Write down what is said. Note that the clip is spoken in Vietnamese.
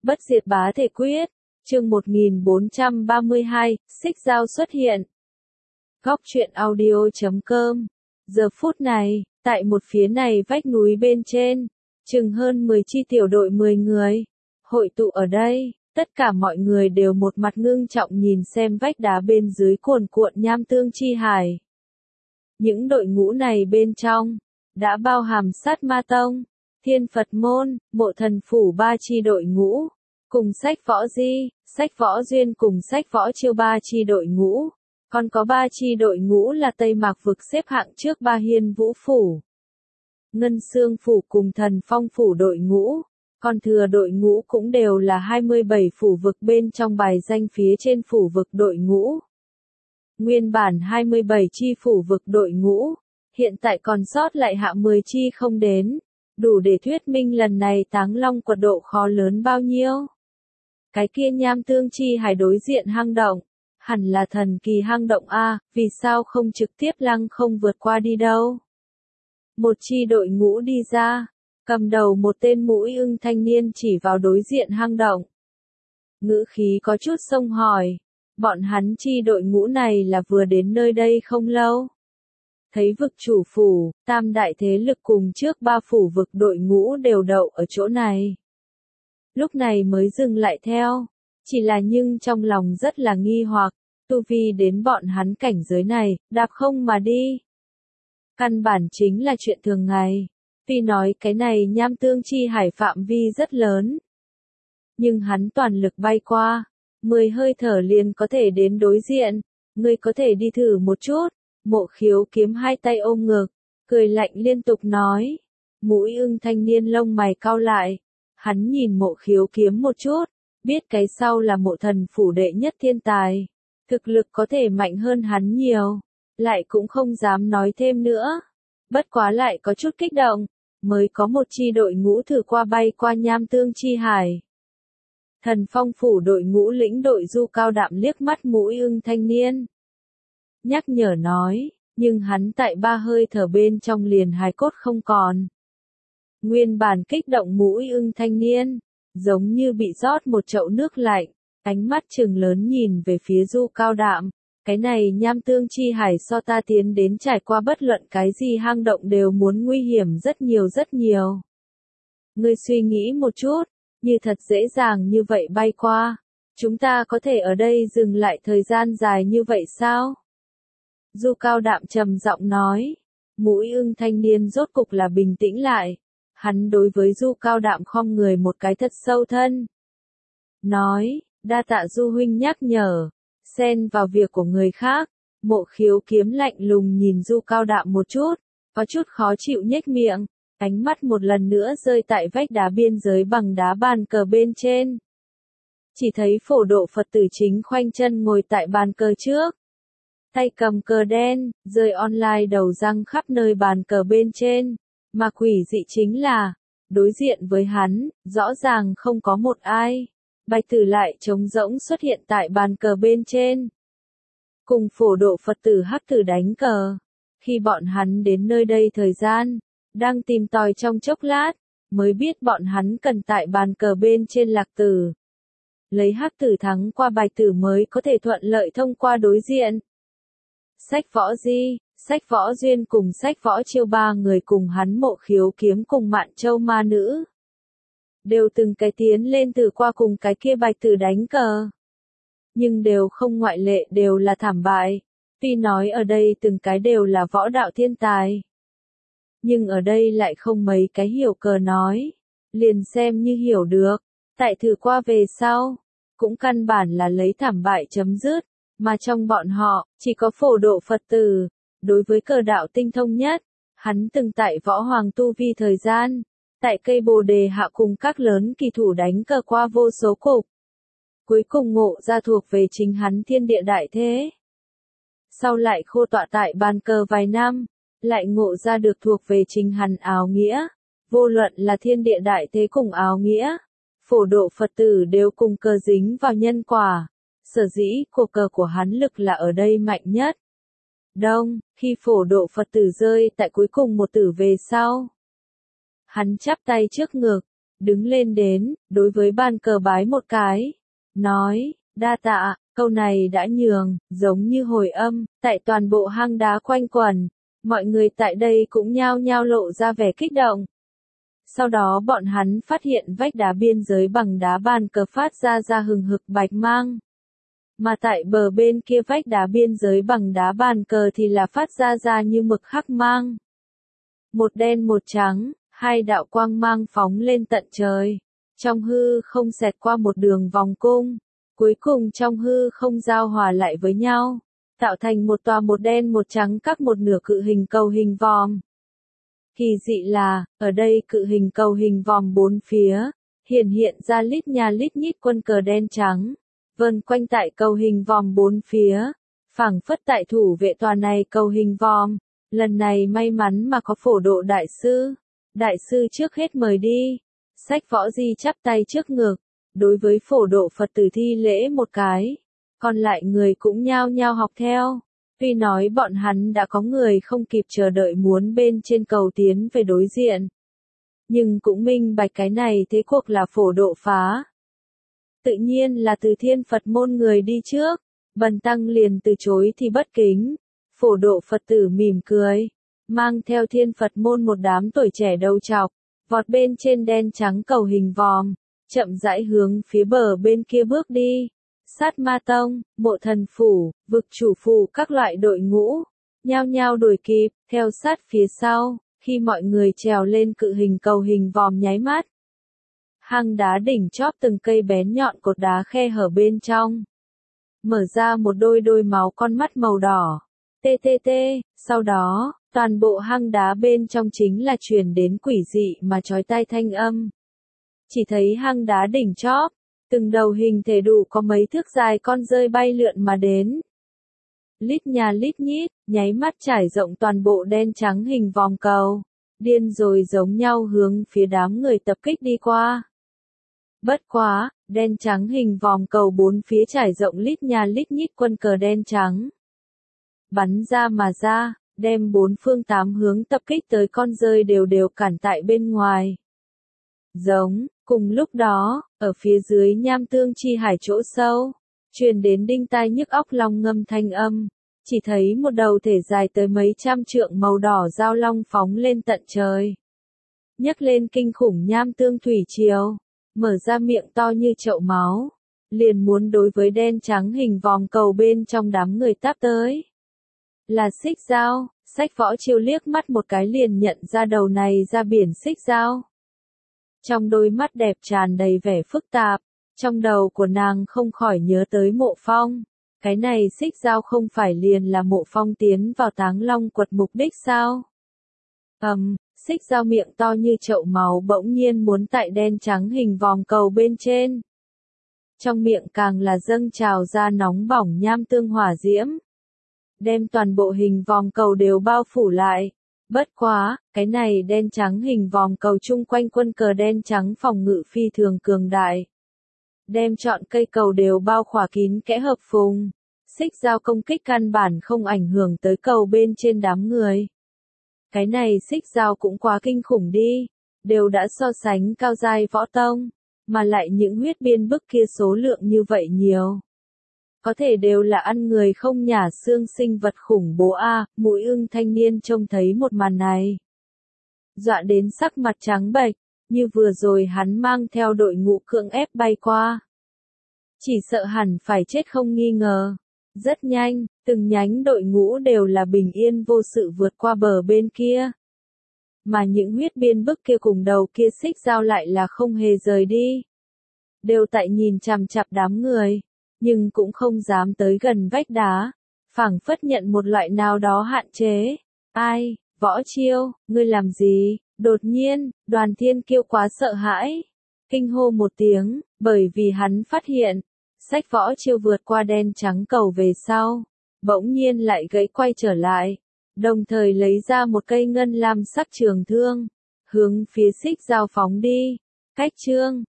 Bất diệt bá thể quyết, chương 1432, xích dao xuất hiện. Góc truyện audio.com. Giờ phút này, tại một phía này vách núi bên trên, chừng hơn 10 chi tiểu đội 10 người, hội tụ ở đây, tất cả mọi người đều một mặt ngưng trọng nhìn xem vách đá bên dưới cuồn cuộn nham tương chi hải. Những đội ngũ này bên trong, đã bao hàm Sát Ma Tông, Thiên Phật Môn, Mộ Thần Phủ 3 chi đội ngũ, cùng Sách Võ Di, Sách Võ Duyên cùng Sách Võ Chiêu 3 chi đội ngũ, còn có 3 chi đội ngũ là Tây Mạc Vực xếp hạng trước Ba Hiên Vũ Phủ, Ngân Xương Phủ cùng Thần Phong Phủ đội ngũ, còn thừa đội ngũ cũng đều là 27 phủ vực bên trong bài danh phía trên phủ vực đội ngũ. Nguyên bản 27 chi phủ vực đội ngũ, hiện tại còn sót lại hạ 10 chi không đến, đủ để thuyết minh lần này Táng Long quật độ khó lớn bao nhiêu. Cái kia nham tương chi hải đối diện hang động, hẳn là thần kỳ hang động A, vì sao không trực tiếp lăng không vượt qua đi đâu. Một chi đội ngũ đi ra, cầm đầu một tên mũi ưng thanh niên chỉ vào đối diện hang động. Ngữ khí có chút xông hỏi, bọn hắn chi đội ngũ này là vừa đến nơi đây không lâu. Thấy vực chủ phủ, tam đại thế lực cùng trước 3 phủ vực đội ngũ đều đậu ở chỗ này. Lúc này mới dừng lại theo, chỉ là nhưng trong lòng rất là nghi hoặc, tu vi đến bọn hắn cảnh giới này, đạp không mà đi. Căn bản chính là chuyện thường ngày, tuy nói cái này nham tương chi hải phạm vi rất lớn. Nhưng hắn toàn lực bay qua, 10 hơi thở liền có thể đến đối diện, ngươi có thể đi thử một chút. Mộ Khiếu Kiếm hai tay ôm ngực, cười lạnh liên tục nói. Mũi ưng thanh niên lông mày cau lại, hắn nhìn Mộ Khiếu Kiếm một chút, biết cái sau là Mộ Thần Phủ đệ nhất thiên tài, thực lực có thể mạnh hơn hắn nhiều, lại cũng không dám nói thêm nữa. Bất quá lại có chút kích động, mới có một chi đội ngũ thử qua bay qua nham tương chi hải. Thần Phong Phủ đội ngũ lĩnh đội Du Cao Đạm liếc mắt mũi ưng thanh niên, nhắc nhở nói, nhưng hắn tại 3 hơi thở bên trong liền hài cốt không còn. Nguyên bản kích động mũi ưng thanh niên, giống như bị rót một chậu nước lạnh, ánh mắt trừng lớn nhìn về phía Du Cao Đạm, cái này nham tương chi hải so ta tiến đến trải qua bất luận cái gì hang động đều muốn nguy hiểm rất nhiều rất nhiều. Ngươi suy nghĩ một chút, như thật dễ dàng như vậy bay qua, chúng ta có thể ở đây dừng lại thời gian dài như vậy sao? Du Cao Đạm trầm giọng nói, mũi ưng thanh niên rốt cục là bình tĩnh lại, hắn đối với Du Cao Đạm khom người một cái thật sâu thân. Nói, đa tạ Du huynh nhắc nhở, xen vào việc của người khác. Mộ Khiếu Kiếm lạnh lùng nhìn Du Cao Đạm một chút, có chút khó chịu nhếch miệng, ánh mắt một lần nữa rơi tại vách đá biên giới bằng đá bàn cờ bên trên. Chỉ thấy Phổ Độ Phật tử chính khoanh chân ngồi tại bàn cờ trước, tay cầm cờ đen, rơi online đầu răng khắp nơi bàn cờ bên trên, mà quỷ dị chính là, đối diện với hắn, rõ ràng không có một ai, bạch tử lại trống rỗng xuất hiện tại bàn cờ bên trên. Cùng Phổ Độ Phật tử hắc tử đánh cờ, khi bọn hắn đến nơi đây thời gian, đang tìm tòi trong chốc lát, mới biết bọn hắn cần tại bàn cờ bên trên lạc tử. Lấy hắc tử thắng qua bạch tử mới có thể thuận lợi thông qua đối diện. Sách Võ Di, Sách Võ Duyên cùng Sách Võ Chiêu 3 người cùng hắn Mộ Khiếu Kiếm cùng Mạn Châu Ma Nữ, đều từng cái tiến lên từ qua cùng cái kia bạch tử đánh cờ. Nhưng đều không ngoại lệ đều là thảm bại, tuy nói ở đây từng cái đều là võ đạo thiên tài. Nhưng ở đây lại không mấy cái hiểu cờ nói, liền xem như hiểu được, tại thử qua về sau, cũng căn bản là lấy thảm bại chấm dứt. Mà trong bọn họ, chỉ có Phổ Độ Phật tử, đối với cờ đạo tinh thông nhất, hắn từng tại Võ Hoàng tu vi thời gian, tại cây Bồ Đề hạ cùng các lớn kỳ thủ đánh cờ qua vô số cục. Cuối cùng ngộ ra thuộc về chính hắn thiên địa đại thế. Sau lại khô tọa tại bàn cờ vài năm, lại ngộ ra được thuộc về chính hắn áo nghĩa, vô luận là thiên địa đại thế cùng áo nghĩa, Phổ Độ Phật tử đều cùng cờ dính vào nhân quả. Sở dĩ cuộc cờ của hắn lực là ở đây mạnh nhất. Đông, khi Phổ Độ Phật tử rơi tại cuối cùng một tử về sau, hắn chắp tay trước ngực, đứng lên đến, đối với bàn cờ bái một cái, nói, đa tạ, câu này đã nhường, giống như hồi âm, tại toàn bộ hang đá quanh quẩn, mọi người tại đây cũng nhao nhao lộ ra vẻ kích động. Sau đó bọn hắn phát hiện vách đá biên giới bằng đá bàn cờ phát ra hừng hực bạch mang. Mà tại bờ bên kia vách đá biên giới bằng đá bàn cờ thì là phát ra như mực hắc mang. Một đen một trắng, hai đạo quang mang phóng lên tận trời. Trong hư không xẹt qua một đường vòng cung. Cuối cùng trong hư không giao hòa lại với nhau. Tạo thành một tòa một đen một trắng các một nửa cự hình cầu hình vòm. Kỳ dị là, ở đây cự hình cầu hình vòm bốn phía, hiện ra lít nhà lít nhít quân cờ đen trắng. Vần quanh tại cầu hình vòm bốn phía, phảng phất tại thủ vệ tòa này cầu hình vòm. Lần này may mắn mà có phổ độ đại sư. Đại sư trước hết mời đi. Sách Võ Di chắp tay trước ngực, đối với phổ độ Phật tử thi lễ một cái. Còn lại người cũng nhao nhao học theo. Tuy nói bọn hắn đã có người không kịp chờ đợi muốn bên trên cầu tiến về đối diện. Nhưng cũng minh bạch cái này thế cuộc là phổ độ phá. Tự nhiên là từ Thiên Phật môn người đi trước. Bần tăng liền từ chối thì bất kính. Phổ độ Phật tử mỉm cười, mang theo Thiên Phật môn một đám tuổi trẻ đầu trọc, vọt bên trên đen trắng cầu hình vòm, chậm rãi hướng phía bờ bên kia bước đi. Sát Ma Tông, Mộ Thần Phủ, Vực Chủ Phủ các loại đội ngũ, nhao nhao đuổi kịp, theo sát phía sau, khi mọi người trèo lên cự hình cầu hình vòm nháy mắt. Hang đá đỉnh chóp từng cây bén nhọn cột đá khe hở bên trong. Mở ra một đôi máu con mắt màu đỏ. TTT, sau đó, toàn bộ hang đá bên trong chính là truyền đến quỷ dị mà chói tai thanh âm. Chỉ thấy hang đá đỉnh chóp, từng đầu hình thể đủ có mấy thước dài con rơi bay lượn mà đến. Lít nhà lít nhít, nháy mắt trải rộng toàn bộ đen trắng hình vòm cầu, điên rồi giống nhau hướng phía đám người tập kích đi qua. Bất quá, đen trắng hình vòm cầu bốn phía trải rộng lít nhà lít nhít quân cờ đen trắng. Bắn ra mà ra, đem bốn phương tám hướng tập kích tới con rơi đều cản tại bên ngoài. Giống, cùng lúc đó, ở phía dưới nham tương chi hải chỗ sâu, truyền đến đinh tai nhức óc long ngâm thanh âm, chỉ thấy một đầu thể dài tới mấy trăm trượng màu đỏ giao long phóng lên tận trời. Nhấc lên kinh khủng nham tương thủy triều, mở ra miệng to như chậu máu, liền muốn đối với đen trắng hình vòm cầu bên trong đám người táp tới. Là Xích Dao, Sách Võ Chiêu liếc mắt một cái liền nhận ra đầu này ra biển Xích Dao. Trong đôi mắt đẹp tràn đầy vẻ phức tạp, trong đầu của nàng không khỏi nhớ tới Mộ Phong. Cái này Xích Dao không phải liền là Mộ Phong tiến vào Táng Long quật mục đích sao? Xích Dao miệng to như chậu máu bỗng nhiên muốn tại đen trắng hình vòm cầu bên trên. Trong miệng càng là dâng trào ra nóng bỏng nham tương hỏa diễm. Đem toàn bộ hình vòm cầu đều bao phủ lại. Bất quá, cái này đen trắng hình vòm cầu chung quanh quân cờ đen trắng phòng ngự phi thường cường đại. Đem trọn cây cầu đều bao khỏa kín kẽ hợp phùng. Xích Dao công kích căn bản không ảnh hưởng tới cầu bên trên đám người. Cái này Xích Dao cũng quá kinh khủng đi. Đều đã so sánh cao giai võ tông. Mà lại những huyết biên bức kia số lượng như vậy nhiều. Có thể đều là ăn người không nhả xương sinh vật khủng bố a. Mũi ưng thanh niên trông thấy một màn này. Dọa đến sắc mặt trắng bệch, như vừa rồi hắn mang theo đội ngũ cưỡng ép bay qua. Chỉ sợ hẳn phải chết không nghi ngờ. Rất nhanh, từng nhánh đội ngũ đều là bình yên vô sự vượt qua bờ bên kia. Mà những huyết biên bức kia cùng đầu kia Xích Dao lại là không hề rời đi. Đều tại nhìn chằm chằm đám người. Nhưng cũng không dám tới gần vách đá, phảng phất nhận một loại nào đó hạn chế. Ai, Võ Chiêu, ngươi làm gì? Đột nhiên, Đoàn Thiên Kiêu quá sợ hãi, kinh hô một tiếng, bởi vì hắn phát hiện, Sách Võ Chiêu vượt qua đen trắng cầu về sau, bỗng nhiên lại gãy quay trở lại, đồng thời lấy ra một cây ngân lam sắc trường thương, hướng phía Xích Dao phóng đi. Cách chương